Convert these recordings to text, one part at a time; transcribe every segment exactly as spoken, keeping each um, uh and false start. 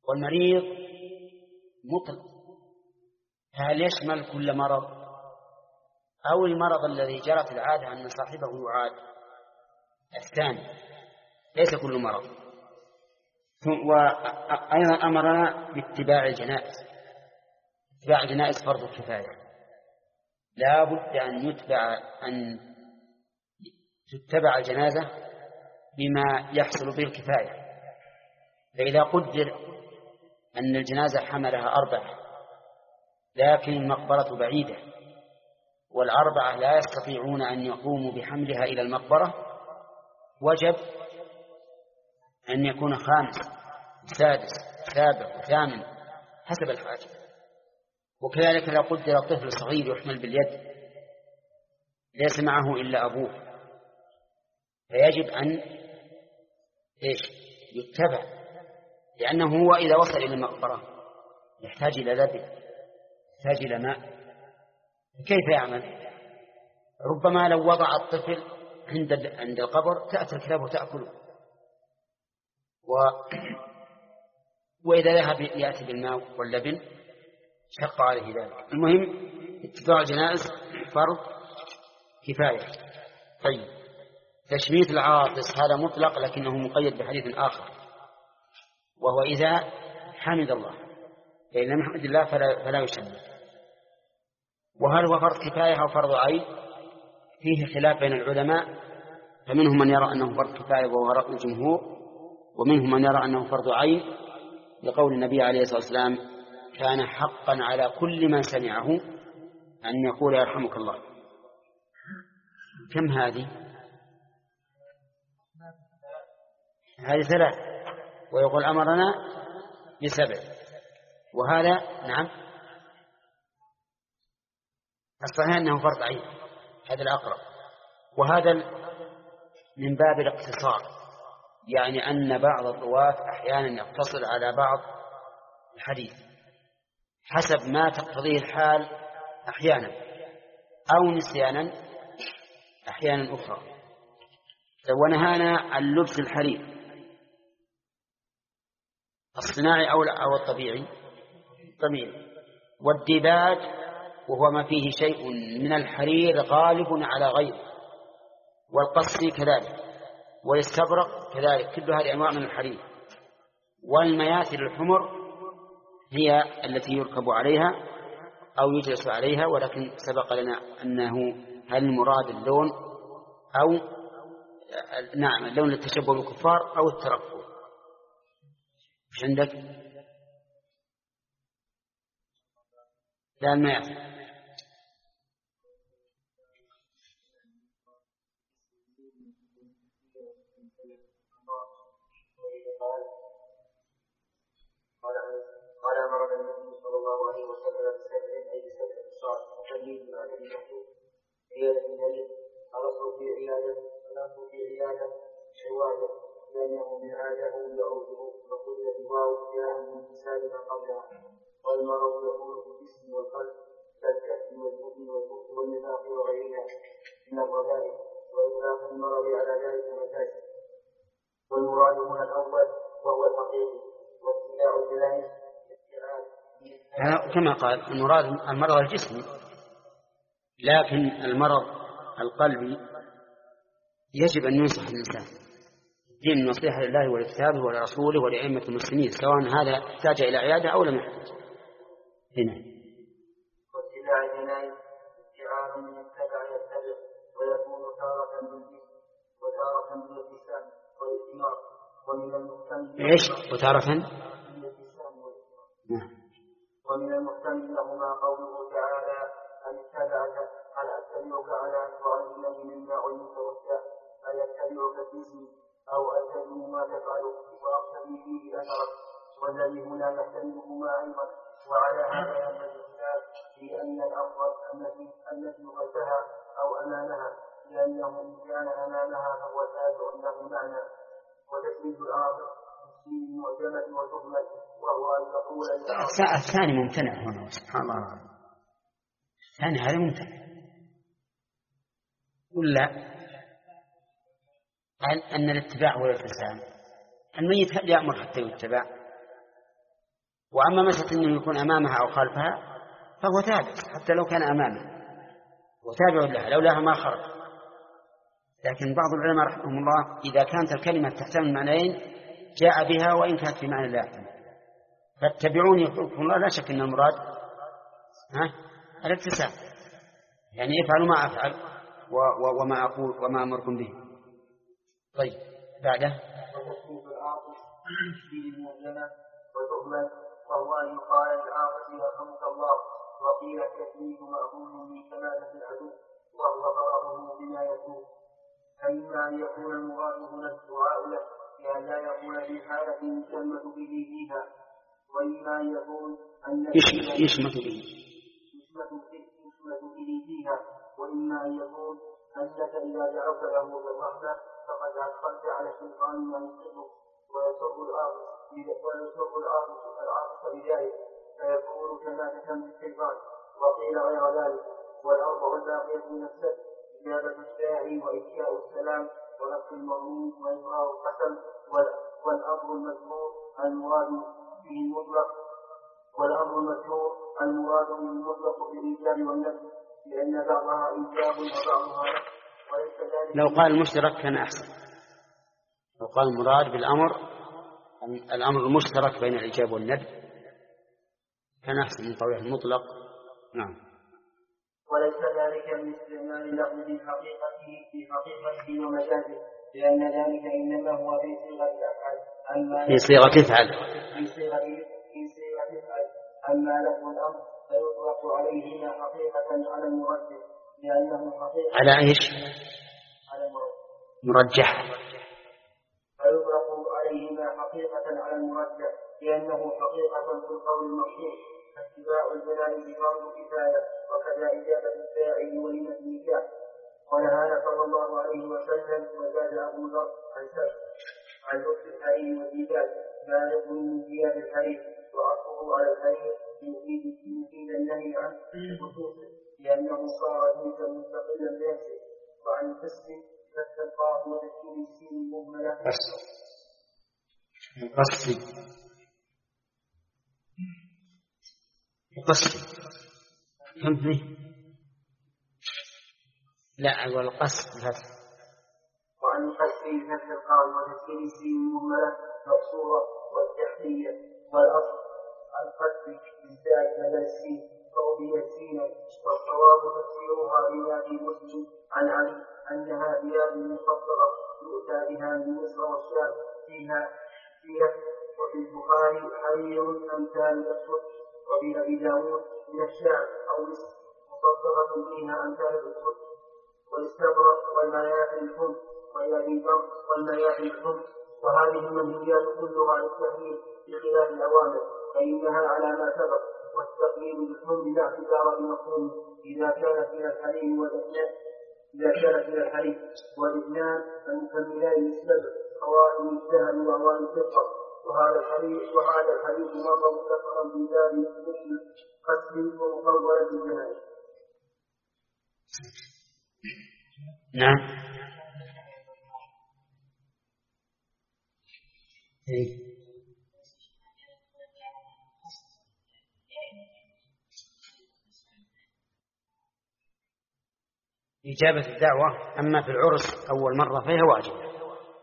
والمريض مطلق، هل يشمل كل مرض أو المرض الذي جرت العادة أن صاحبه يعاد؟ الثاني ليس كل مرض. وأيضا أمرنا باتباع الجنائز. اتباع الجنائز فرض كفاية، لا بد أن يتبع أن تتبع الجنازة بما يحصل به الكفاية. فإذا قدر أن الجنازة حملها أربعة لكن المقبرة بعيدة والأربعة لا يستطيعون أن يقوموا بحملها إلى المقبرة، وجب أن يكون خامس سادس سابع ثامن حسب الحاجة. وكذلك لو قدر طفل صغير يحمل باليد ليس معه إلا أبوه فيجب أن إيش يتبع، لأنه هو إذا وصل إلى المقبرة يحتاج إلى لبن، يحتاج إلى ماء، كيف يعمل؟ ربما لو وضع الطفل عند عند القبر تأتي الكلاب وتأكله، و... وإذا ذهب يأتي بالماء واللبن شق عليه ذلك. المهم اتباع الجنائز فرض كفاية. طيب، تشميت العاطس هذا مطلق لكنه مقيد بحديث آخر، وهو إذا حمد الله، فإن لم يحمد الله فلا, فلا يشمت. وهل هو فرض كفاية أو فرض عين؟ فيه خلاف بين العلماء، فمنهم من يرى أنه فرض كفاية وهو رأي الجمهور، ومنهم من يرى أنه فرض عين لقول النبي عليه الصلاة والسلام: كان حقا على كل من سمعه أن يقول يرحمك الله. كم هذه؟ هذه ثلاث، ويقول أمرنا بسبع، وهذا نعم الصحيح أنه فرض عين، هذا الأقرب. وهذا من باب الاقتصار، يعني أن بعض الرواة أحيانا يقتصر على بعض الحديث حسب ما تقتضيه الحال أحيانا، أو نسيانا أحيانا أخرى. ونهانا عن لبس الحرير الصناعي أو الطبيعي طبيعي، والديباج وهو ما فيه شيء من الحرير غالب على غيره، والقصي كذلك، والاستبرق كذلك، كل هذه أنواع من الحرير. والمياثر الحمر هي التي يركب عليها أو يجلس عليها، ولكن سبق لنا أنه هل المراد اللون أو نعم اللون للتشبه بالكفار أو الترفع. مش عندك؟ لا، المياثر. قال أمرنا النبي صلى الله عليه وسلم بسبع أي بسبع أبصار وتمييز العدد المحدود عيادة المريض. الأصل في عيادة الأصل في عيادة شواذ لأنه من عاده يعوده فقل الواو جاء من حساب ما قبلها. والمرض يكون في الجسم والقلب كالكأس والبطن والبطن والنفاق وغيرها من الرذائل، وإطلاق المرض على ذلك مكاسب. والمراد هنا الأول وهو الحقيقي، واتباع الجنائز كما قال المراد المرض الجسمي، لكن المرض القلبي يجب أن ينصح الإنسان. دين النصيحة لله ولكتابه ولرسوله ولأئمة المسلمين، سواء هذا احتاج إلى عيادة أو لم يحتاج. هنا واتباع الجنائز اتباع من يتبع يتبع، ويكون تارة بالجسم وتارة باللسان والاستماع، ومن المحتمل إيش وتارة ومن المحتمل لهما قوله تعالى: أن اتبعك هل أتبعك على أن تعلمني مما علمت رشدا، أن أتبعك في اسمي أو أتبع ما تفعل وأقتدي فيه أثرك. والذي هنا يحتملهما أيضا. وعلى هذا ينبغي الخلاف في أن الأفضل التي التي خلفها أو أمامها، لأنه إن كان أمامها فهو تابع له معنى. وتشميل الآخر تشميل المعجمة وتهمة، وهو أن تقول الثاني ممتنع هنا. سبحان الله، الثاني هذا ممتنع. ولا أن الاتباع هو الالتزام. الميت هل يأمر حتى يتبع؟ وأما مسألة أنه يكون أمامها أو خلفها فهو تابع حتى لو كان أمامها، وتابع لها لولاها ما خرج. لكن بعض العلماء رحمهم الله إذا كانت الكلمة تحتمل معنيين جاء بها وإن كانت في معنى لا يحتمل. فاتبعوني يحببكم الله لا شك أن المراد ها الاتساع، يعني افعلوا ما أفعل و و وما أقول وما أمركم به. طيب بعده وتشريف العاطف به المؤذنة وتهمل وهو أن يقال للعاطف يرحمك الله، وقيل التكليف مأخوذ من كمالة العدو وهو ضرره بما يكون. فإما أن يكون المراد هنا الدعاء له لأن لا يكون في حالة يشمت به فيها، وإما أن يكون أن يشمت به يشمت به فيها، وإما أن يكون أنك إذا دعوت له بالرحمة فقد أدخلت على الشيطان ما يحبه ويسر الأرض ويسر الأرض العاطف بذلك فيكون كما تشمت الشيطان. وقيل غير ذلك، والأرض والباقية من السد إجابة الداعي وإفشاء السلام ونفس المظلوم وإبراء القسم. والأمر المذكور المراد به المطلق والأمر المذكور المراد به المطلق بالإيجاب والنفي، لأن بعضها إيجاب وبعضها نفي، وليس ذلك. لو قال المشترك كان أحسن، لو قال المراد بالأمر الأمر المشترك بين الإيجاب والنفي كان أحسن من قوله المطلق. نعم. وليس ذلك من استعمال اللفظ في حقيقته في حقيقته ومجازه، لأن ذلك إنما هو في صيغة أفعل. أما في صيغة تفعل في صيغة في صيغة تفعل. أما لفظ الأمر فيطلق عليهما حقيقة على المرجح، لأنه حقيقة على إيش؟ على المرجح. مرجح. فيطلق عليهما حقيقة على المرجح لأنه حقيقة في القول المشهور. اتباع الجنائز فرض كفاية، وكذا إجابة الداعي وليمة النكاح. ونهانا صلى الله عليه وسلم وزاد أبو ذر عن سبب عن لبس الحرير والزيدان ما يكون من ثياب الحرير، وعطفه على الحرير يفيد النهي عنه بخصوصه لأنه صار جنسا مستقلا بنفسه. وعن القسم فتح القاف وتشكيل السين المهملة قصدي قصدي كم فيه؟ لا أقول قصد فتح. وعن القسم فتح القاف وتشكيل السين المهملة مقصورة والتحتية، والأصل القسم بالذات بدل السين فأبي السين. والصواب تفسيرها بما في مسلم عن علي أنها ثياب مفصلة يؤتى بها من مصر والشام فيها فيها وفي البخاري حرير أمثال الأسود، وفي أبي داود من الشام أو مصر مصدرة فيها أمثال الأسود. والاستبرق والمياحي الحمر ويأبي بر والمياحي الحمر. وهذه المنهيات كلها للتحليل بخلاف الأوامر فإنها على ما سبق. والتقليد بالحمر لا اعتبار بمفهومه إذا كانت من الحليم والإثنان إذا كانت من الحليم والإثنان المكملان للسبع خواتم الذهب وأواني الفضة. وهذا الحديث وهذا الحديث مر مستقرا في باب مسلم قسم ومطولة الجنائز. نعم. إيه. إجابة الدعوة أما في العرس أول مرة فهي واجبة،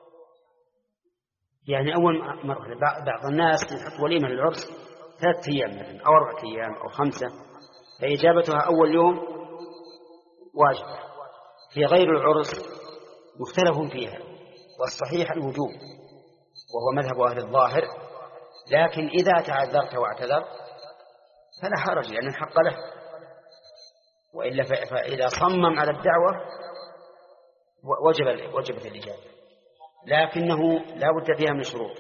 يعني أول مرة بعض الناس يحط وليمة للعرس ثلاثة أيام مثلا أو أربعة أيام أو خمسة، فإجابتها أول يوم واجبة. في غير العرس مختلف فيها، والصحيح الوجوب وهو مذهب أهل الظاهر، لكن إذا تعذرت واعتذر فلا حرج لأن الحق له، وإلا فإذا صمم على الدعوة وجب وجبت الإجابة، لكنه لا بد فيها من شروط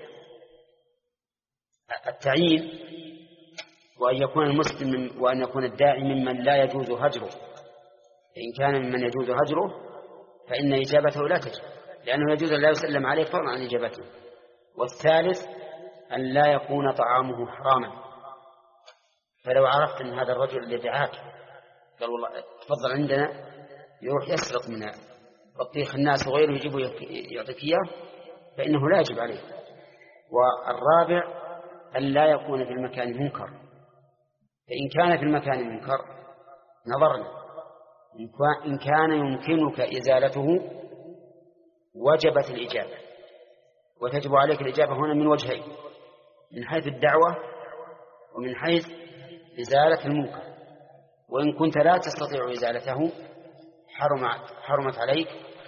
التعيين، وأن يكون المسلم وأن يكون الداعي ممن لا يجوز هجره. إن كان ممن يجوز هجره فإن إجابته لا تجب، لأنه يجوز أن لا يسلم عليه فضلا عن إجابته. والثالث أن لا يكون طعامه حراما، فلو عرفت أن هذا الرجل اللي دعاك قال والله تفضل عندنا يروح يسرق من بطيخ الناس وغيره يجيبه يعطيك إياه، فإنه لا يجب عليه. والرابع أن لا يكون في المكان منكر، فإن كان في المكان منكر نظرنا، إن كان يمكنك إزالته وجبت الإجابة، وتجب عليك الإجابة هنا من وجهين: من حيث الدعوة ومن حيث إزالة المنكر. وإن كنت لا تستطيع إزالته حرمت, حرمت عليك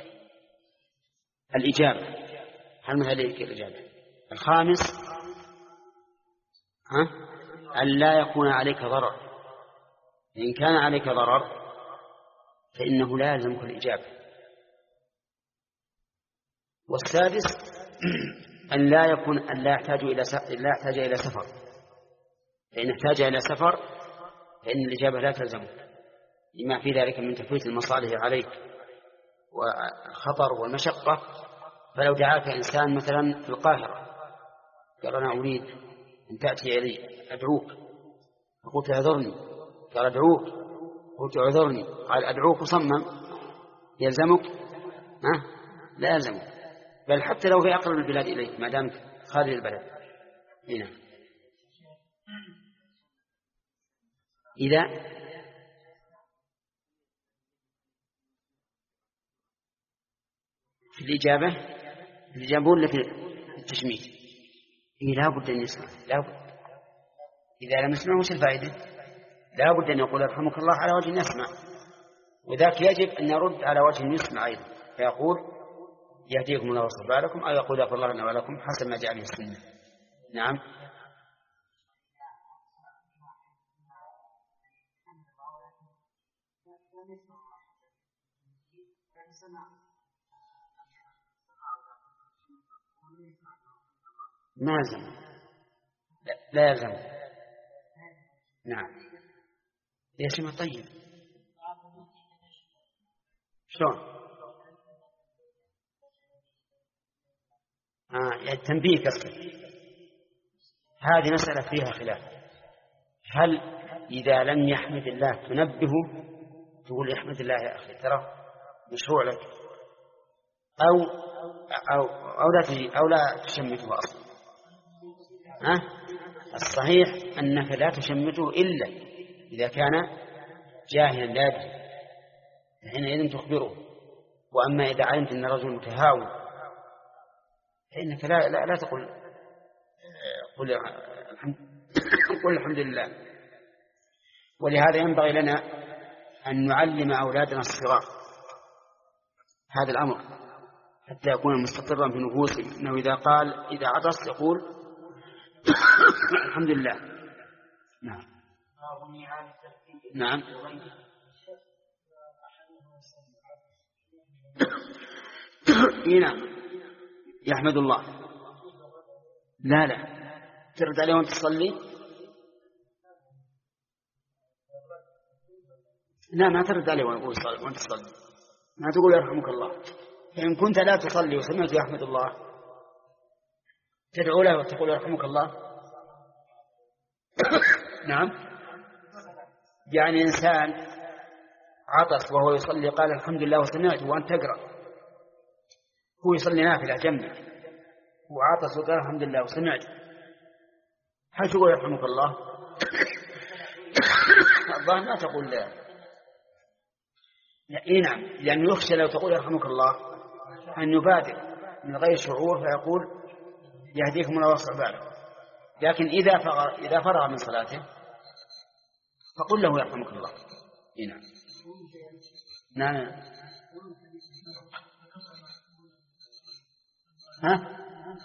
الإجابة حرمت عليك الإجابة. الخامس ها؟ أن لا يكون عليك ضرر، إن كان عليك ضرر فإنه لا يلزمك الإجابة. والسادس أن لا يكون أن لا يحتاج إلى لا يحتاج إلى سفر، فإن احتاج إلى سفر فإن الإجابة لا تلزمك لما في ذلك من تفويت المصالح عليك والخطر والمشقة. فلو دعاك إنسان مثلا في القاهرة قال أنا أريد أن تأتي إلي أدعوك، فقلت اعذرني، قال أدعوك، قلت اعذرني، قال أدعوك، وصمم، يلزمك؟ ها؟ لا يلزمك، بل حتى لو في أقرب البلاد إليك ما دامت خارج البلد. هنا إذا في الإجابة الإجابة ولا في التشميت؟ إيه لا بد أن يسمع، لا بد. إذا لم يسمع وش الفائدة؟ لا بد أن يقول يرحمك الله على وجه يسمع، وذاك يجب أن يرد على وجه يسمع أيضا، فيقول يهديكم الله ويصلح بالكم، أو يقول يغفر الله لنا ولكم حسب ما جاء به السنة. نعم. ما يلزم، لا, لا يلزم. نعم. يا شيخ طيب شلون؟ آه يعني التنبيه كسر. هذه مسألة فيها خلاف، هل إذا لم يحمد الله تنبهه تقول يحمد الله يا أخي ترى مشروع لك، أو أو أو لا تجي أو لا تشمته أصلا؟ ها؟ الصحيح أنك لا تشمته إلا إذا كان جاهلا لا يدري، حينئذ تخبره. وأما إذا علمت أن الرجل متهاون فإنك لا لا, لا تقول قل الحمد, قل الحمد لله. ولهذا ينبغي لنا أن نعلم أولادنا الصغار هذا الأمر حتى يكون مستقرا في نفوسهم، أنه إذا قال إذا عطس يقول الحمد لله. نعم. نعم. نعم يحمد الله. لا لا ترد عليه وانت تصلي؟ لا ما ترد عليه وانت تصلي، ما تقول يرحمك الله. فإن كنت لا تصلي وسمعت يحمد الله تدعو له وتقول يرحمك الله. نعم. يعني إنسان عطس وهو يصلي قال الحمد لله وسمعت وأنت تقرأ، هو يصلي نافلة جنبك وعطس وقال الحمد لله وسمعت، هل تقول يرحمك الله؟ الله ما تقول لا. إيه نعم، لأنه يخشى لو تقول يرحمك الله أن يبادر من غير شعور فيقول يهديكم الله ويصلح بالكم. لكن إذا فرغ, إذا فرغ من صلاته فقل له يرحمك الله. إيه نعم. نعم. ها؟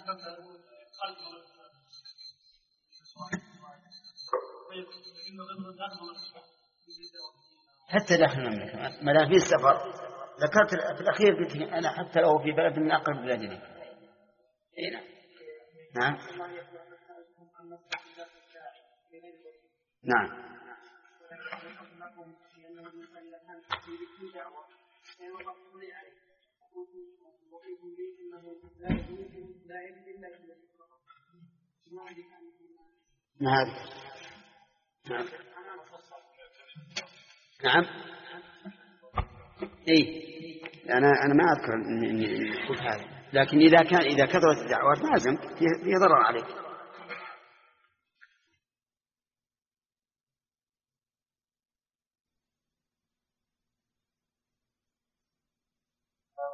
حتى داخل المملكة ما دام في السفر. ذكرت في الأخير قلت أنا حتى لو في بلد من أقرب بلادنا. إيه نعم. نعم. نعم. نعم. نعم. نعم. إيه أنا أنا ما أذكر إني قلت هذا، لكن إذا كان إذا كثرت الدعوات ما لازم فيه ضرر عليك.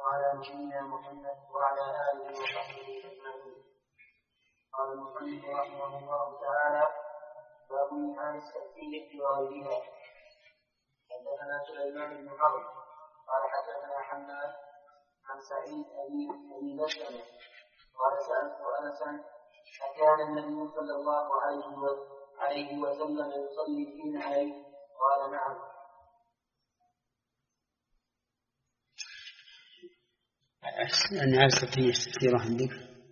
وعلى نبينا محمد وعلى آله وصحبه أجمعين. قال المصنف رحمه الله تعالى: باب نهاية السبتية وغيرها. حدثنا سليمان بن حرب قال حدثنا حماد عن سعيد أبي مسلمة قال سألت أنسا: أكان النبي صلى الله عليه وسلم يصلي فينا عليه؟ قال: نعم. أن عايز تفسير تفسيره عندك.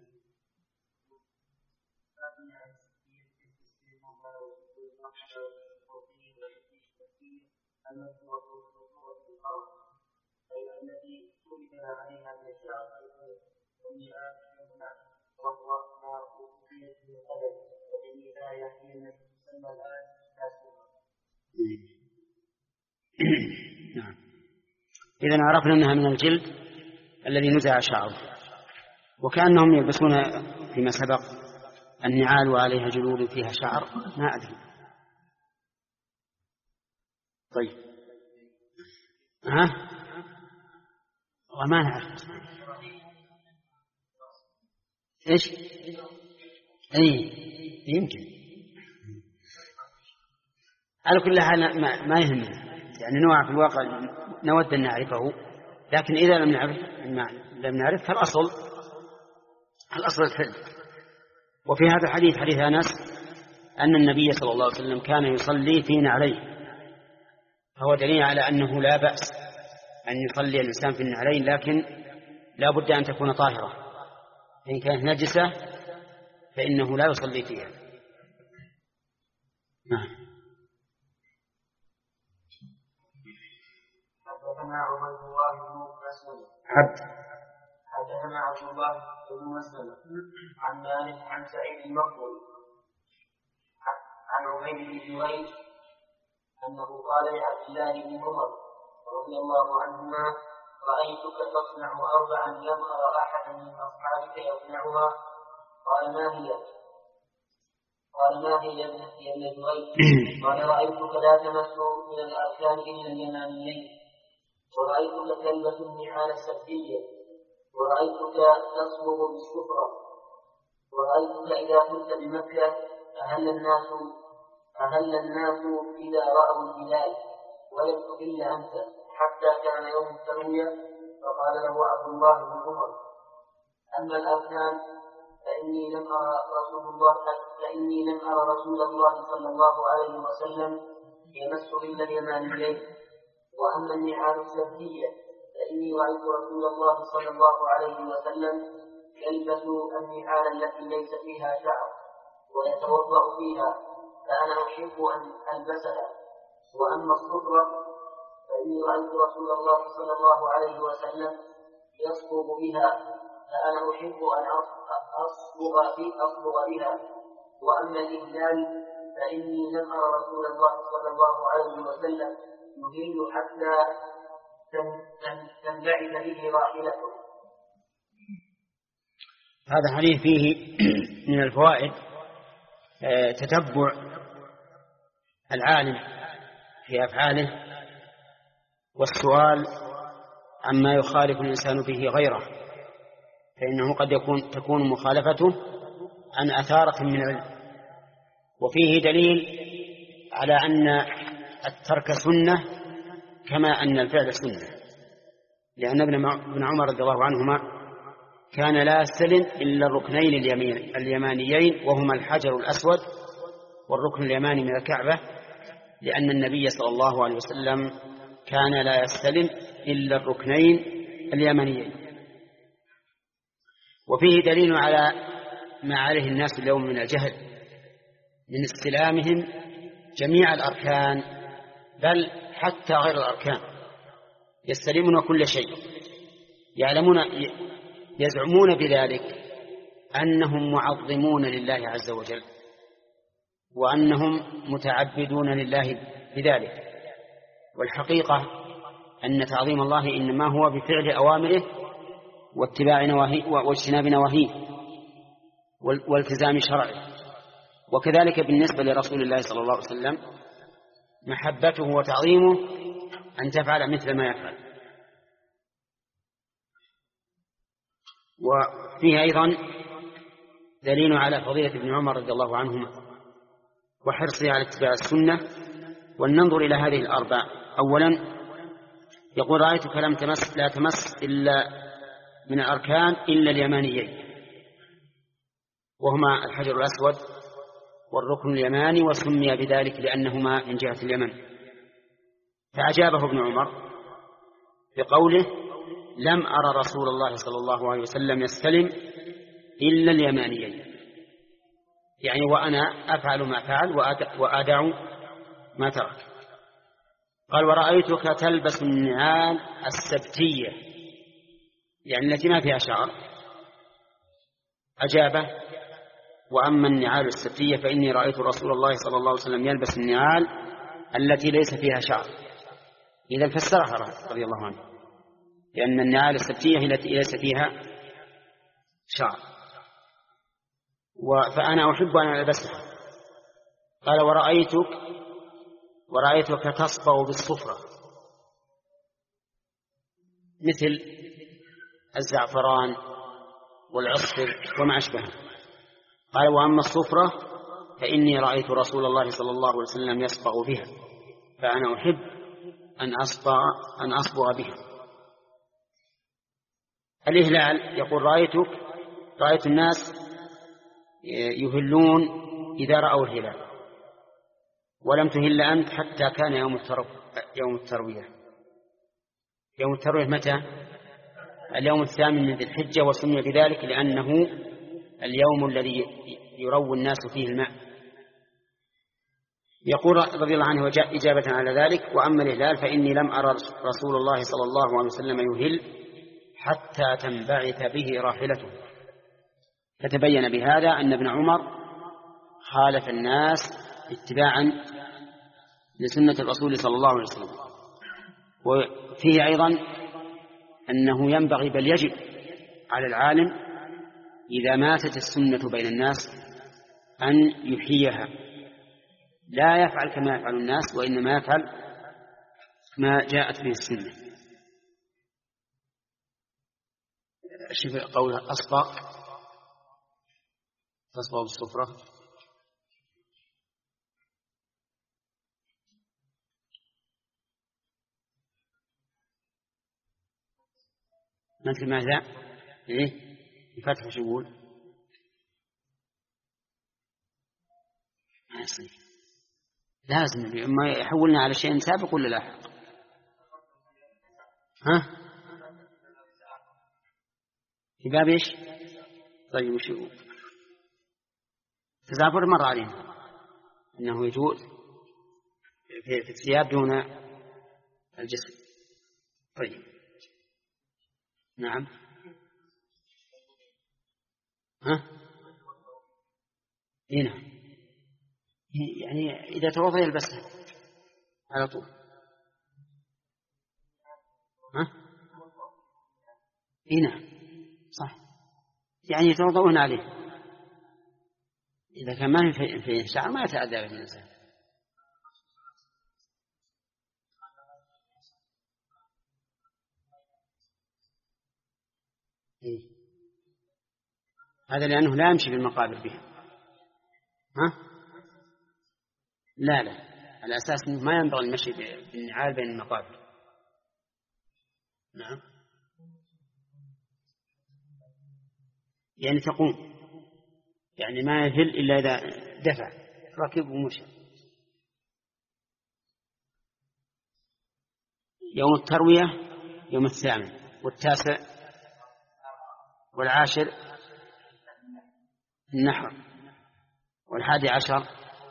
التي سئل عليها من الشعب وهو ما أوتيت من قدر وفي الآية حين تسمى الآن كاسرة. نعم. إذن عرفنا أنها من الجلد الذي نزع شعره، وكأنهم يلبسون فيما سبق النعال وعليها جلود فيها شعر، ما أدري. طيب ها وما نعرف إيش أي يمكن على كل حال ما يهمنا، يعني نوع في الواقع نود أن نعرفه، لكن إذا لم نعرف لم نعرف فالأصل الأصل الحل. وفي هذا الحديث حديث أنس أن النبي صلى الله عليه وسلم كان يصلي فينا عليه، فهو دليل على أنه لا بأس أن يصلي الإنسان في النعلين، لكن لا بد أن تكون طاهرة. إن كانت نجسة فإنه لا يصلي فيها. نعم. حدثنا عبد الله بن مسلم عبد حدثنا عبد الله بن مسلم عن مالك عن سعيد المقبول عن عبيد بن جريج أنه قال لعبد الله بن عمر رضي الله عنهما: رأيتك تصنع أربعا لم أرى أحدا من أصحابك يصنعها. قال: ما هي؟ قال: ما هي يا ابن جريج؟ قال: رأيتك لا تمس من الأركان إلا اليمانيين، ورأيتك تلبس النعال السبتية، ورأيتك تصبغ بالسفرة، ورأيتك إذا كنت بمكة أهل الناس أهل الناس إذا رأوا الهلال ولم تهل أنت حتى كان يوم التروية. فقال له عبد الله بن عمر: أما الأركان فإني لم أرى رسول الله فإني لم أرى رسول الله صلى الله عليه وسلم يمس إلا اليمانيين، وأما النعال السبتية فإني رأيت رسول الله صلى الله عليه وسلم يلبس النعال التي ليس فيها شعر ويتوضأ فيها، فأنا أحب أن ألبسها. وأما الصفرة فإني رأيت رسول الله صلى الله عليه وسلم يصبغ بها، فأنا أحب أن أصبغ بها. وأما الإهلال فإني لم أرى رسول الله صلى الله عليه وسلم يهل حتى تنبعث به راحلته. هذا الحديث فيه من الفوائد تتبع العالم في أفعاله والسؤال عما يخالف الإنسان به غيره، فإنه قد يكون تكون مخالفته عن أثارة من العلم. وفيه دليل على أن الترك سنة كما أن الفعل سنة، لأن ابن عمر رضي الله عنهما كان لا يستلم إلا الركنين اليمانيين وهما الحجر الأسود والركن اليماني من الكعبة، لأن النبي صلى الله عليه وسلم كان لا يستلم إلا الركنين اليمانيين. وفيه دليل على ما عليه الناس اليوم من الجهل من استلامهم جميع الأركان، بل حتى غير الأركان يستلمون كل شيء، يعلمون يزعمون بذلك أنهم معظمون لله عز وجل وأنهم متعبدون لله بذلك. والحقيقة أن تعظيم الله إنما هو بفعل أوامره واتباع نواهيه واجتناب نواهيه والتزام شرعه. وكذلك بالنسبة لرسول الله صلى الله عليه وسلم محبته وتعظيمه أن تفعل مثل ما يفعل. وفيه أيضا دليل على فضيلة ابن عمر رضي الله عنهما وحرصه على اتباع السنة. ولننظر إلى هذه الأربع. أولا يقول رأيتك لم تمس لا تمس إلا من الأركان إلا اليمانيين، وهما الحجر الأسود والركن اليماني، وسمي بذلك لأنهما من جهة اليمن. فأجابه ابن عمر بقوله لم أرى رسول الله صلى الله عليه وسلم يستلم إلا اليمانيين، يعني وأنا أفعل ما فعل وأدع ما ترك. قال ورأيتك تلبس النعال السبتية، يعني التي ما فيها شعر. أجابه وأما النعال السبتية فإني رأيت رسول الله صلى الله عليه وسلم يلبس النعال التي ليس فيها شعر. إذا فسرها رضي الله عنه، لأن النعال السبتية هي التي ليس فيها شعر، فأنا أحب أن ألبسها. قال ورأيتك ورأيتك تصبغ بالصفرة مثل الزعفران والعصفر وما أشبهه. قال وأما الصفرة فإني رأيت رسول الله صلى الله عليه وسلم يصبغ بها، فأنا أحب أن أصبغ, أن أصبغ بها. الإهلال يقول رأيتك رأيت الناس يهلون إذا رأوا الهلال، ولم تهل أنت حتى كان يوم يوم التروية. يوم التروية متى؟ اليوم الثامن من ذي الحجة، وسمي بذلك لأنه اليوم الذي يروي الناس فيه الماء. يقول رضي الله عنه وجاء إجابة على ذلك وأما الهلال فإني لم أرى رسول الله صلى الله عليه وسلم يهل حتى تنبعث به راحلته. فتبين بهذا أن ابن عمر خالف الناس اتباعا لسنة الرسول صلى الله عليه وسلم. وفيه أيضا أنه ينبغي بل يجب على العالم إذا ماتت السنة بين الناس أن يحييها، لا يفعل كما يفعل الناس، وإنما يفعل ما جاءت به السنة. شوف قوله أصبغ تصبغ بالصفرة. ما أنت ماذا؟ إيه؟ الفتح شو يقول؟ ما يصير، لازم ما يحولنا على شيء سابق ولا لاحق. ها؟ في باب إيش؟ طيب وش يقول؟ تزعفر مر علينا إنه يجوز في الثياب دون الجسم. طيب نعم. ها؟ هنا يعني إذا توضأ يلبسها على طول. ها؟ هنا صح، يعني يتوضؤون عليه. إذا كان ما في في شعر ما يتأذى به الإنسان. إيه؟ هذا لأنه لا يمشي بالمقابر بها. ها؟ لا لا، على أساس أنه ما ينبغي المشي بالنعال بين المقابر. نعم، يعني تقوم، يعني ما يهل إلا إذا دفع ركب ومشى. يوم التروية يوم الثامن والتاسع والعاشر النحر، والحادي عشر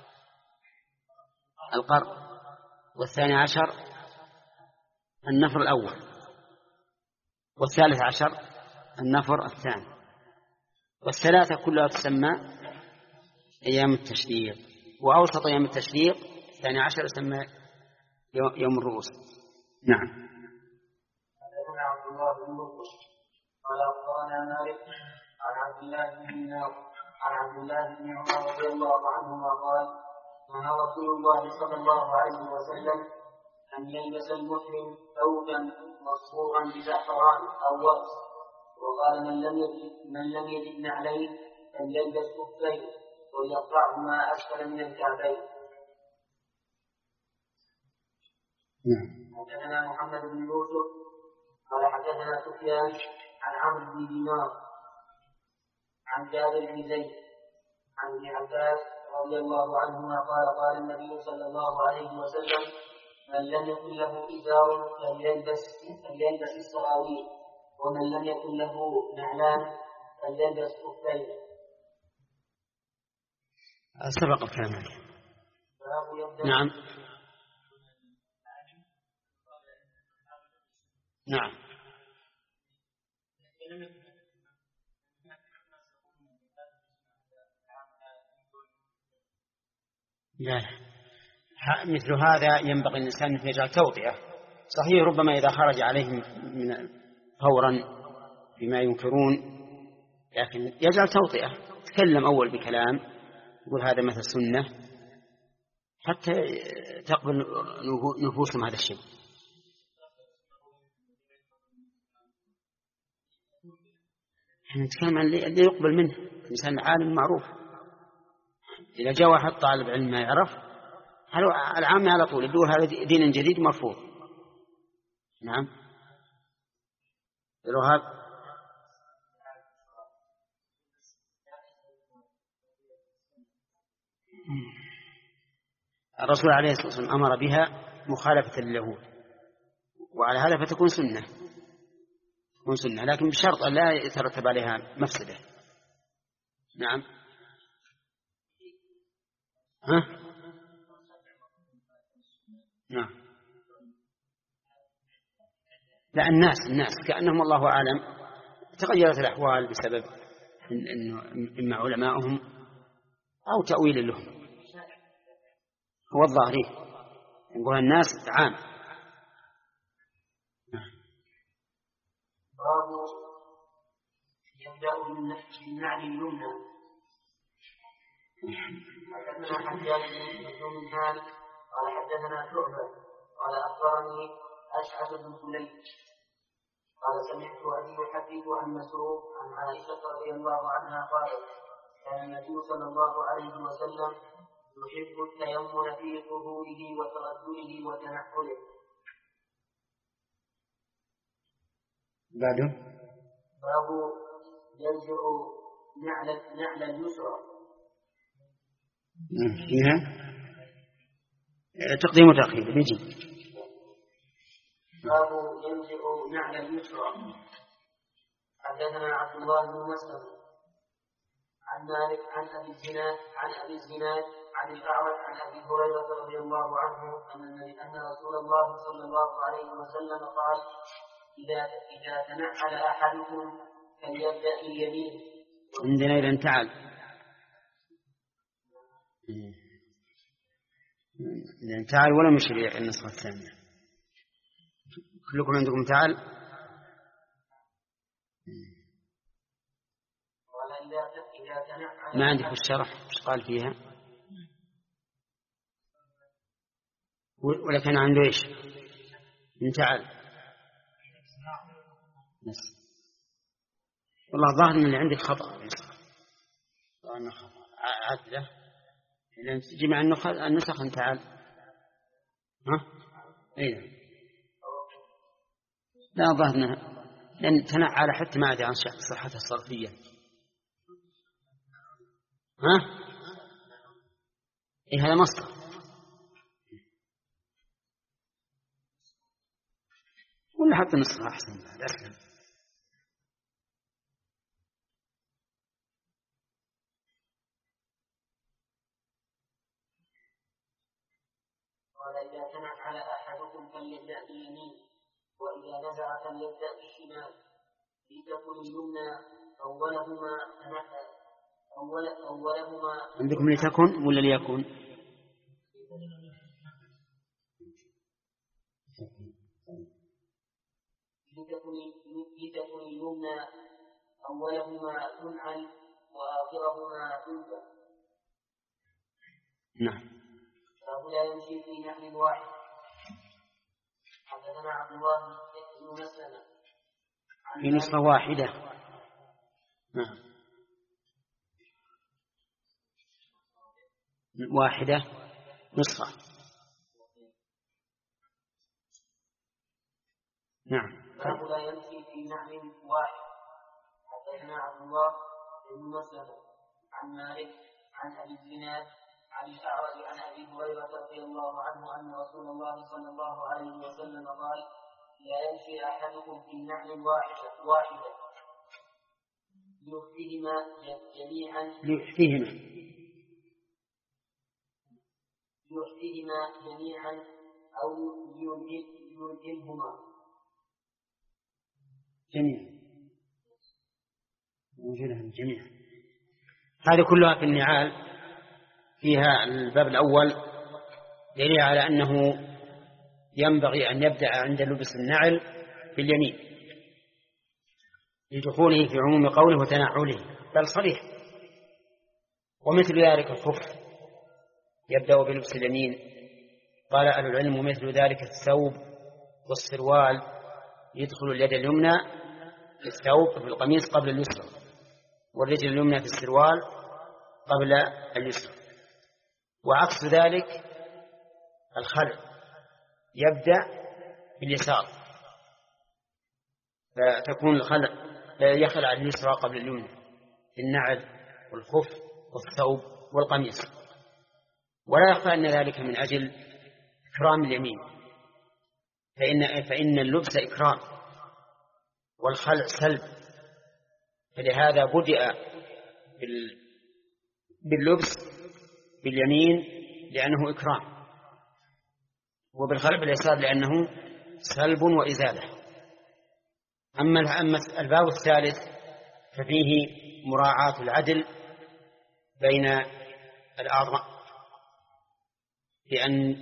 القر، والثاني عشر النفر الأول، والثالث عشر النفر الثاني، والثلاثة كلها تسمى أيام التشريق. وأوسط أيام التشريق الثاني عشر يسمى يوم الرؤوس. نعم. قال أخبرنا مالك عن عبد الله بن عن عبد الله بن عمر رضي الله عنهما قال نهى رسول الله صلى الله عليه وسلم أن يلبس المحرم ثوبا مصبوغا بزعفران أو ورس وقال من لم يجد من لم يجد نعلين فليلبس خفين وليقطعهما أسفل من الكعبين. حدثنا محمد بن يوسف قال حدثنا سفيان عن عمرو بن دينار عن جابر بن زيد عن ابن عباس رضي الله عنهما قال قال النبي صلى الله عليه وسلم من لم يكن له إزار فليلبس فليلبس السراويل ومن لم يكن له نعلان فليلبس خفين. سبق الكلام. نعم نعم لا مثل هذا ينبغي الإنسان أن يجعل توطئة. صحيح ربما إذا خرج عليهم من فورا بما ينكرون لكن يجعل توطئة، تكلم أول بكلام يقول هذا مثل سنة حتى تقبل نفوسهم هذا الشيء. احنا نتكلم عن اللي يقبل منه إنسان عالم معروف. إذا جاء واحد طالب علم ما يعرف العام على طول يقول هذا دين جديد مرفوض. نعم الرهاب الرسول عليه الصلاة والسلام أمر بها مخالفة لليهود، وعلى هذا فتكون سنة تكون سنة لكن بشرط أن لا يترتب عليها مفسدة. نعم ها نعم لا الناس الناس كأنهم الله أعلم تغيرت الأحوال بسبب إنه إما علماءهم أو تأويل لهم. هو الظاهري يقول الناس عام. باب يبدأ بالنعل اليمنى. حدثنا حجاج بن منهال قال حدثنا شعبة قال أخبرني أشعث بن سليم قال سمعت أبي يحدث عن مسروق عن عائشة رضي الله عنها قالت كان النبي صلى الله عليه وسلم يحب التيمم في ظهوره وترجله وتنحله. بعده باب ينزع نعل نعل اليسرى. فيها تقديم وتأخير بيجي. باب ينزع نعل اليسرى. حدثنا عبد الله بن مسلم عن مالك عن ابي الزناد عن ابي الزناد عن الاعرج عن ابي هريره رضي الله عنه ان ان رسول الله صلى الله عليه وسلم قال اذا اذا تنعل احدكم فليبدا باليمين. عندنا اذا انتعل اذا انتعل ولا مشريع النسخه الثانيه. كلكم عندكم تعال. ما عندك الشرح ايش قال فيها ولا كان عنده ايش انتعل بس. والله ظاهر ان اللي عندك خطأ ظاهر خطأ عدله لأن تجمع النسخ انتعل. ها ايه لا ظهرنا لأن تنعل حتى ما أدري عن صحتها الصرفية. ها إيه هذا مصدر ولا حتى نسخة أحسن بعد أسلم. قال إذا تنعل أحدكم فليبدأ باليمين وإذا نزع فليبدأ بالشمال لتكن اليمنى أولهما أول أولهما. عندكم لتكن ولا ليكن؟ لتكن اليمنى أولهما تنعل وآخرهما تنفى. نعم. فهو يمشي في نعل واحد. حدثنا عبد الله بن مسلمة في نسخة واحدة نعم. واحدة نسخة. نعم. باب لا يمشي في نعل واحد. حدثنا عبد الله بن مسلم عن مالك عن ابي الزناد عن الاعرج عن ابي هريره رضي الله عنه ان رسول الله صلى الله عليه وسلم قال: لا يمشي احدكم في نعل واحده واحده ليحفهما جميعا ليحفهما ليحفهما جميعا او يلهمهما جميعا موجودة جميعا. هذه كلها في النعال. فيها الباب الأول دليل على أنه ينبغي أن يبدأ عند لبس النعل باليمين لدخوله في عموم قوله وتنعله، بل صريح. ومثل ذلك الخف يبدأ بلبس اليمين. قال أهل العلم ومثل ذلك الثوب والسروال يدخل اليد اليمنى في الثوب في القميص قبل اليسرى، والرجل اليمنى في السروال قبل اليسرى. وعكس ذلك الخلع يبدأ باليسار، فتكون الخلع يخلع اليسرى قبل اليمنى في النعل والخف والثوب والقميص. ولا يخفى أن ذلك من أجل إكرام اليمين، فإن, فإن اللبس إكرام والخلع سلب، فلهذا بدأ باللبس باليمين لأنه إكرام، وبالخلع باليسار لأنه سلب وإزالة. أما الباب الثالث ففيه مراعاة العدل بين الأعضاء، بأن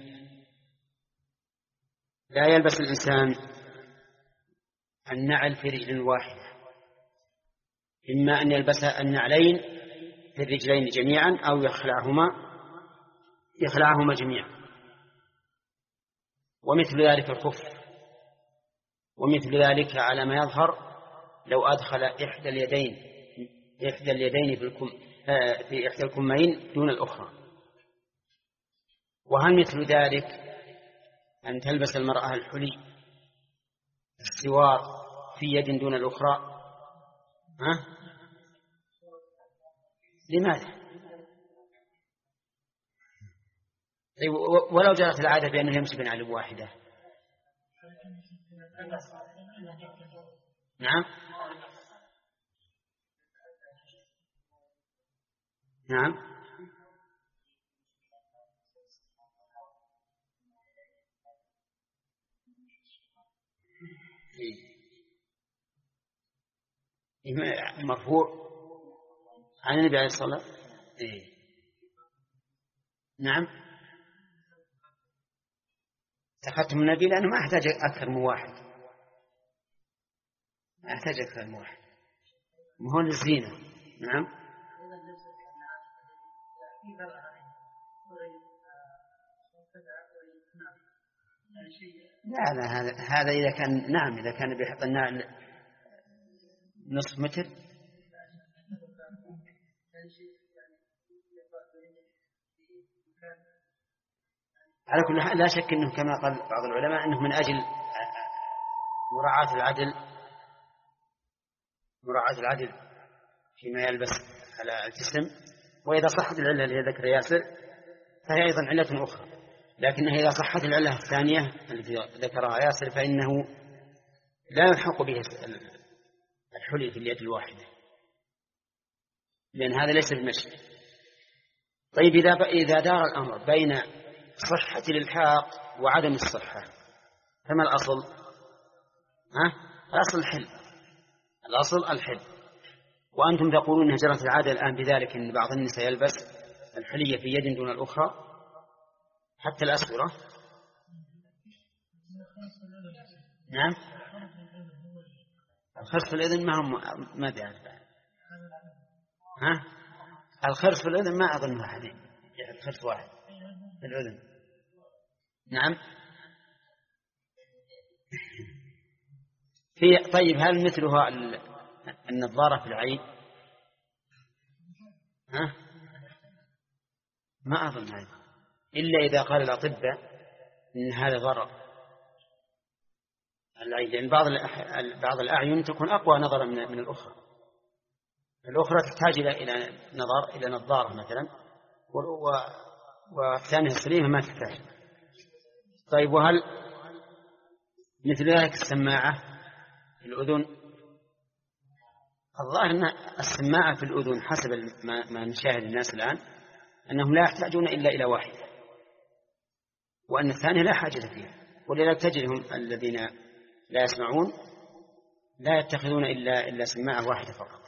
لا يلبس الإنسان النعل في رجل واحدة، إما أن يلبس النعلين في الرجلين جميعا أو يخلعهما يخلعهما جميعا. ومثل ذلك الخف، ومثل ذلك على ما يظهر لو أدخل إحدى اليدين إحدى اليدين في الكم في إحدى الكمين دون الأخرى. وهل مثل ذلك أن تلبس المرأة الحلي السوار في يد دون الأخرى؟ ها؟ لماذا؟ ولو جرت العادة بأنه يمشي بنعل واحدة. نعم نعم مرفوع عن النبي عليه الصلاة والسلام. إيه. نعم تختم النبي لأنه ما أحتاج أكثر من واحد، ما أحتاج أكثر من واحد، ما هو للزينة. نعم لا لا هذا هذا إذا كان نعم إذا كان بيحط النعل نصف متر على كل حال لا شك أنه كما قال بعض العلماء أنه من أجل مراعاة العدل مراعاة العدل فيما يلبس على الجسم. وإذا صحت العلة اللي ذكر ياسر فهي أيضا علة أخرى، لكنها إذا صحت العلة الثانية التي ذكرها ياسر فإنه لا يلحق به الحلي في اليد الواحدة، لأن هذا ليس بمشي. طيب إذا إذا دار الأمر بين صحة الإلحاق وعدم الصحة فما الأصل؟ ها؟ الأصل الحل، الأصل الحل. وأنتم تقولون أنها جرت العادة الآن بذلك أن بعض النساء يلبس الحلية في يد دون الأخرى حتى الأسورة. نعم الخرس في الأذن ما هم ما بيعرف. ها الخرس في الأذن ما أظن أحد يعرف خرس واحد في الأذن. نعم في طيب هل مثلها النظارة في العين ها؟ ما أظن هذا، إلا إذا قال الأطباء إن هذا ضرر العين، لأن بعض بعض الأعين تكون أقوى نظرا من الأخرى. الأخرى تحتاج إلى إلى نظر إلى نظارة مثلا، والثانية السليمة ما تحتاج. طيب، وهل مثل ذلك السماعة في الأذن؟ الظاهر أن السماعة في الأذن حسب ما نشاهد الناس الآن أنهم لا يحتاجون إلا إلى واحدة، وأن الثانية لا حاجة فيها، ولذلك تجدهم الذين لا يسمعون لا يتخذون إلا إلا سماعة واحدة فقط.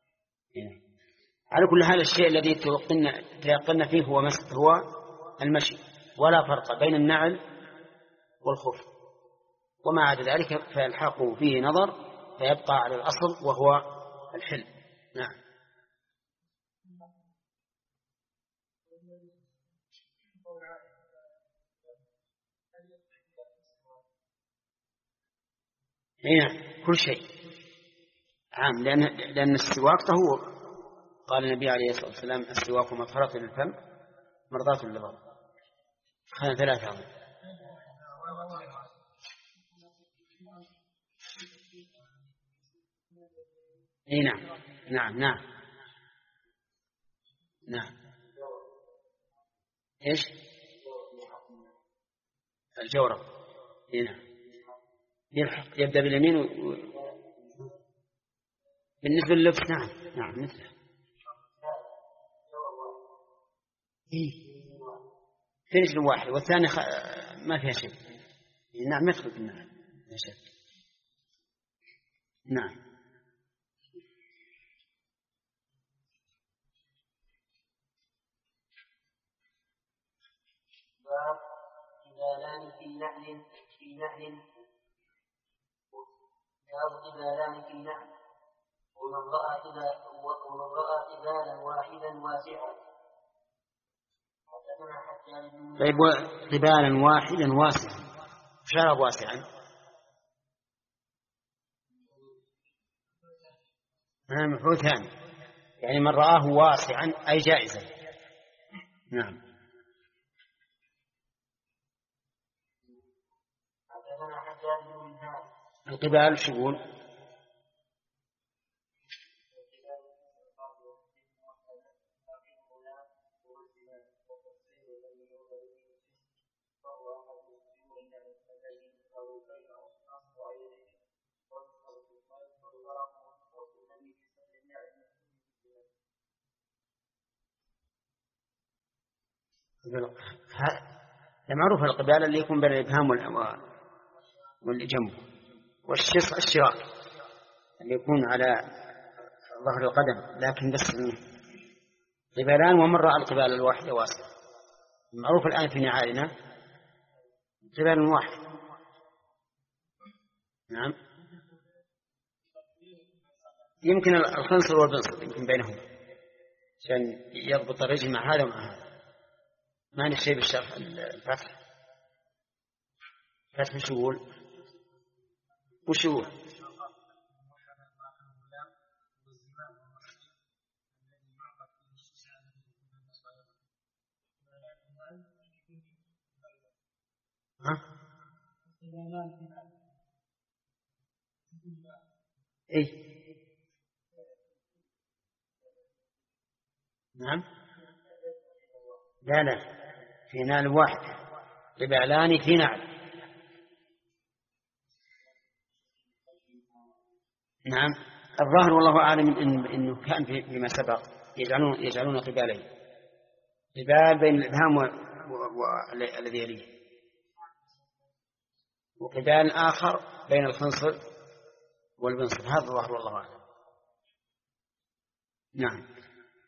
على كل حال الشيء الذي تيقن فيه هو هو المشي، ولا فرق بين النعل والخف، وما عدا ذلك فيلحق فيه نظر فيبقى على الأصل وهو الحل. نعم. هنا كل شيء عام، لأن لأن السواك طهور، قال النبي عليه الصلاة والسلام السواك مطهرة للفم مرضاة للرب. هذا ثلاثة. اي نعم نعم نعم نعم. ايش الجورب؟ اي نعم، يلحق يبدأ باليمين و... بالنسبة لللبس نعم نعم مثله. إيه؟ في رجل واحد والثاني خ... ما فيها شيء. نعم مثل بالنعم لا شك. نعم. باب إبالان في نعل في نعل باب إبالان في نعل ومن رأى ومن رأى إبالا واحدا واسعا. طيب، قبالا واحدا واسعا، شرب واسعا مفعول ثاني، يعني من رآه واسعا أي جائزا. نعم. القبال شغول معروف. القبال اللي يكون بين الإبهام واللي جنبه، والشص الشراك اللي يكون على ظهر القدم، لكن بس قبالان ومن رأى القبال الواحدة واسع. معروف الآن في نعالنا قبال واحد. نعم. يمكن الخنصر والبنصر يمكن بينهم عشان يضبط الرجل مع هذا ومع هذا. ما نشي بالشرح الفتح فتح شغول وشغول. ها؟ اي نعم. لا لا، في نعل واحد، قبالان في نعل. نعم. الظاهر والله أعلم إن إنه كان فيما سبق يجعلون يجعلون قبالين، قبال بين الإبهام والذي يليه، وقبال آخر بين الخنصر والبنصر. هذا الظاهر والله أعلم. نعم.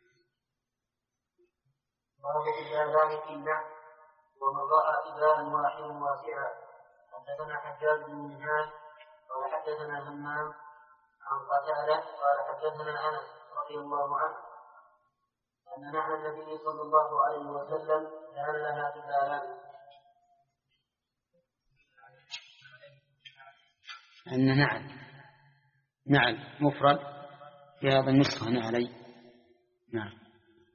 ومن رأى إبالا واحدا واسعا. حدثنا حجاج بن منهال قال حدثنا همام عن قتادة قال حدثنا أنس رضي الله عنه أن نعل النبي صلى الله عليه وسلم كان لها إبالان. أن نعل نعل مفرد في هذا النسخة نعلي. نعم.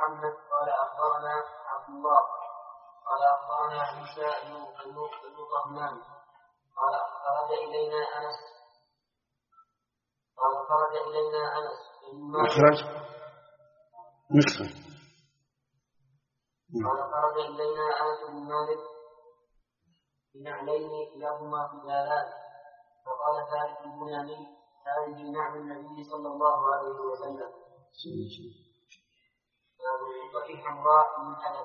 محمد قال أخبرنا عبد الله قال أخبرنا عيسى بن طهمان قال خرج إلينا أنس قال خرج إلينا أنس أخرج نسخة قال خرج إلينا أنس بن مالك بنعلين لهما خلالان فقال ثالث البناني هذه نعم النبي صلى الله عليه وسلم في حمراء من ألف.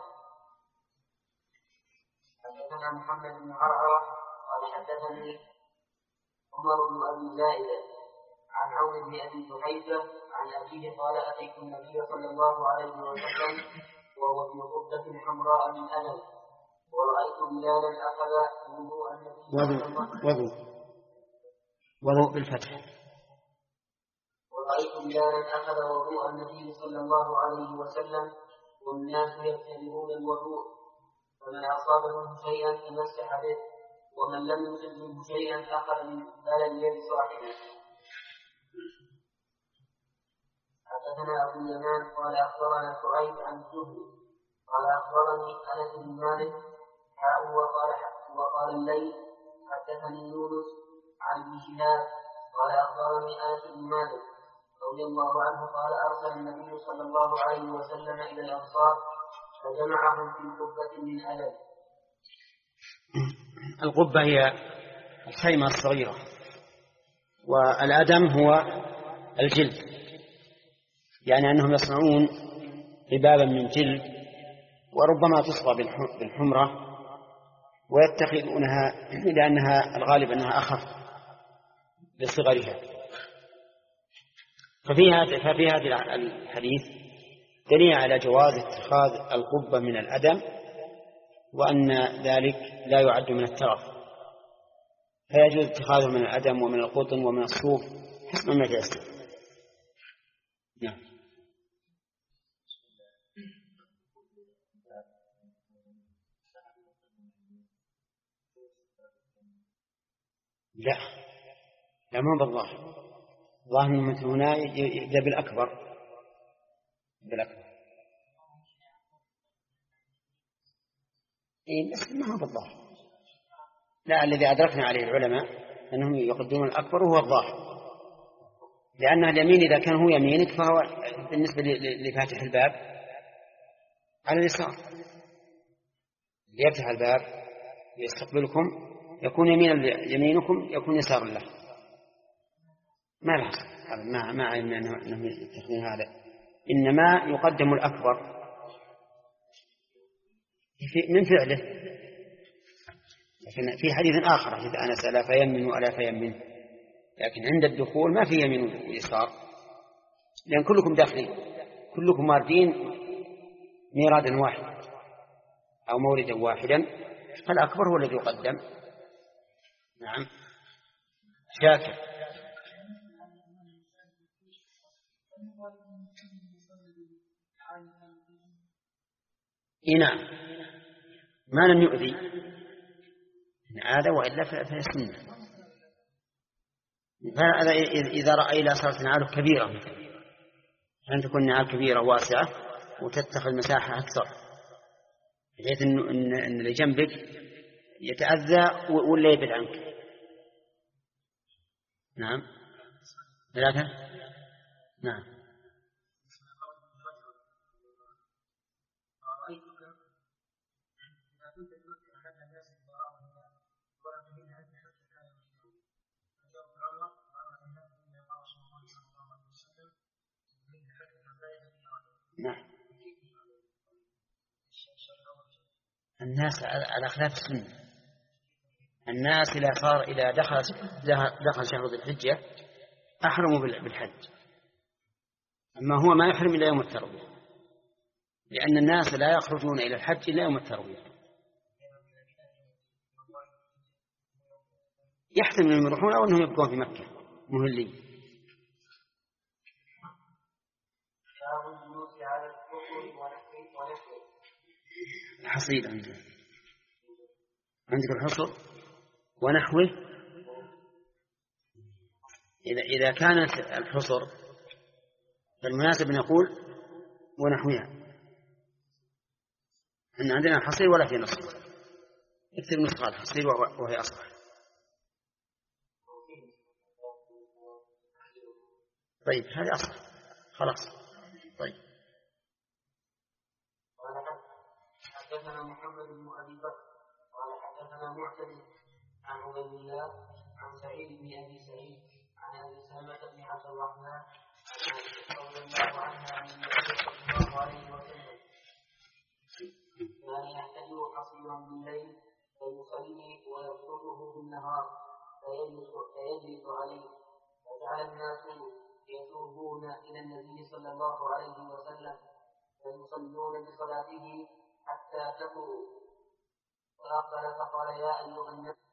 حدثنا محمد بن عرعرة قال حدثني عمر بن أبي زائدة عن عون بن أبي جحيفة عن أبيه قال أتيت النبي صلى الله عليه وسلم وهو في قبة حمراء من ألف ورأيت بلالا أخذ وضوء النبي صلى الله عليه وسلم وضوء وضوء بالفتح ورأيت بلالا أخذ وضوء النبي صلى الله عليه وسلم والناس يبتدرون الوضوء فمن أصاب منه شيئا تمسح به ومن لم يصب منه شيئا أخذ من بلد يد صاحبه. حدثنا أبو اليمان قال أخبرنا شعيب عن الزهري قال أخبرني أنس بن مالك حاء وقال وقال الليل حدثني يونس عن ابن شهاب قال أخبرني أنس بن مالك رضي الله عنه قال أرسل النبي صلى الله عليه وسلم إلى الأنصار فجمعهم في قبة من ألم. القبة هي الخيمة الصغيرة والأدم هو الجلد، يعني أنهم يصنعون قبابا من جلد وربما تصبغ بالحمرة ويتخذونها لأنها الغالب أنها أخف لصغرها. ففي هذا الحديث دليل على جواز اتخاذ القبة من الأدم وأن ذلك لا يعد من الترف، فيجوز اتخاذه من الأدم ومن القطن ومن الصوف حسب ما يتيسر. نعم. لا لا ما بالظاهر، ظاهر مثل هنا يبدأ بالأكبر بالأكبر إيه بس ما هو بالظاهر. لا، الذي أدركنا عليه العلماء أنهم يقدمون الأكبر وهو الظاهر، لأن اليمين إذا كان هو يمينك فهو بالنسبة لفاتح الباب على اليسار، ليفتح الباب يستقبلكم يكون يمين يمينكم يكون يسار له. ما له ما ما علمنا أنهم يتخذون هذا، إنما يقدم الأكبر من فعله. لكن في حديث آخر حديث أنس ألا فيمن وألا فيمن، لكن عند الدخول ما في يمين ويسار لأن كلكم داخلين كلكم واردين ميرادا واحد أو موردا واحدا، فالأكبر هو الذي يقدم. نعم. شاكر. نعم ما لم يؤذي عادة وإلا فهي سنة. إذا رأى إلى صارت نعاله كبيرة مثلا أن تكون نعال كبيرة واسعة وتتخذ مساحة أكثر بحيث أن اللي جنبك يتأذى ولا يبعد عنك. نعم. ثلاثة. نعم. نعم. الناس على خلاف السنة. الناس إذا صار إذا دخل دخل شهر ذي الحجة أحرموا بالحج، أما هو ما يحرم إلا يوم التروية، لأن الناس لا يخرجون إلى الحج إلا يوم التروية. يحتمل أنهم يروحون أو أنهم يبقون في مكة مهلين. حصيل عندك عندك الحصر ونحوه. إذا إذا كانت الحصر فالمناسب نقول ونحوها، إن عندنا حصير ولا في نص. اكتب نسخة الحصير وهي أصح. طيب هذه أصح خلاص. طيب. حدثنا محمد بن أبي بكر قال حدثنا معتمد عن عبيد الله عن سعيد بن أبي سعيد عن أبي سلمة بن عبد الرحمن عن عائشة رضي الله عنها عن النبي صلى الله عليه وسلم كان يحتجب حصيرا بالليل فيصلي ويبسطه بالنهار فيجلس عليه فجعل الناس يتوبون إلى النبي صلى الله عليه وسلم فيصلون بصلاته حتى تقوا فأقبل فقال يا أيها الناس